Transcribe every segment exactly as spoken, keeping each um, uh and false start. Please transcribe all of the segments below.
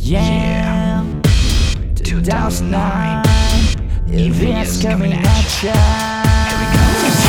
Yeah, two thousand nine, if it's coming at ya. Here we go.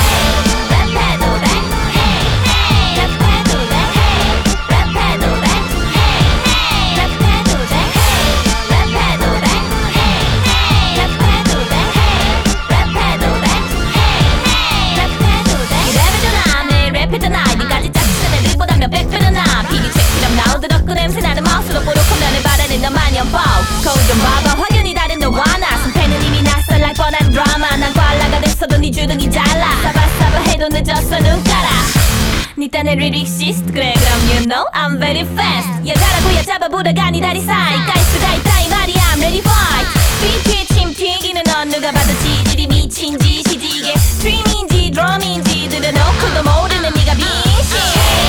냄새나는 마우스로 뽀록하면은 바라는 너 마냥 뻐 거울 좀 봐봐 확연히 다른 너와 나 손패는 이미 낯설날 뻔한 드라마 난 꽐라가 됐어도 네 주둥이 잘라 사바사바 해도 늦었어 눈가라 네 딴의 리릭시스트 그래 그럼 you know I'm very fast 여자라고 여잡아보다가 네 다리 사이 깔 수가 있다 이 말이야 I'm ready fight 비트에 침 튀기는 넌 누가 봐도 지질이 미친 짓이지 이게 스트림인지 드럼인지 들여놓고도 모르는 네가 빈신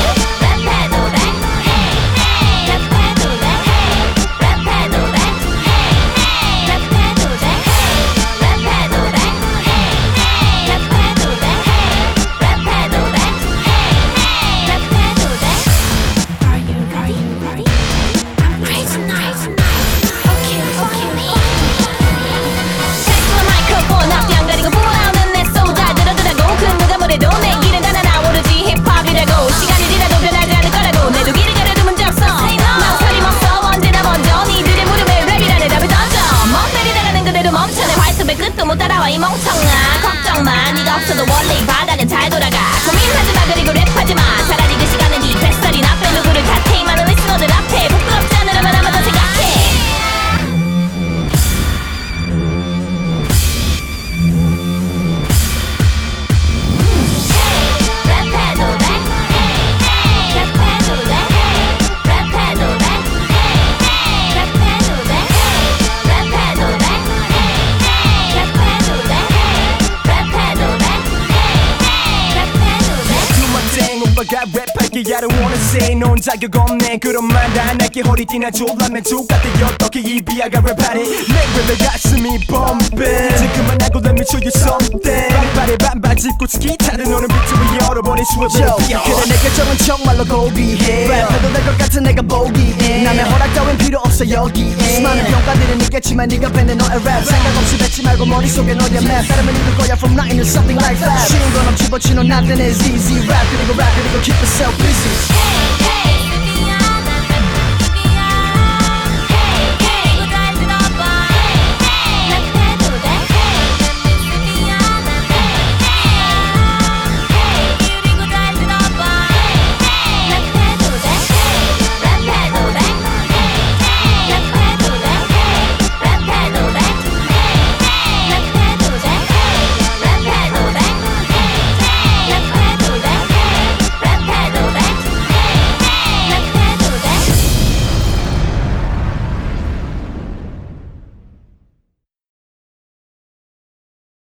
끝도 못 따라와 이 멍청아 걱정마 네가 없어도 원래 이 바닥은 잘 돌아가 고민하지마 그리고 랩하지마 차라리 그 시간은 이 뱃살이나 앞에 누구를 탓해 이 많은 리스너들 앞에 부끄럽지 않으려면 아마 더 생각해 오빠가 랩할게 I don't wanna say 넌 자격 없네 그런 말 다 내게 허리띠나 졸라맨 족같아 어떻게 이비아가 랩하니 내 랩의 가슴이 펌핑 지금만 하고 let me show you something 반발에 반발 짚고 기타를 노는 비트 위 열어버린 수업을 비어 그래 내게 적은 정말로 고귀해 랩해도 될 것 같은 내가 보기에 남의 허락 따윈 필요 없어 여기에 수많은 평가들은 있겠지만 네가 뱉는 너의 랩 생각 없이 뱉지 말고 머릿속에 너의 맵 따르면 읽을 거야 from nothing to something like that 쉬운 건 없지 but you know nothing is easy rap 그리고 rap 그리고 keep yourself busy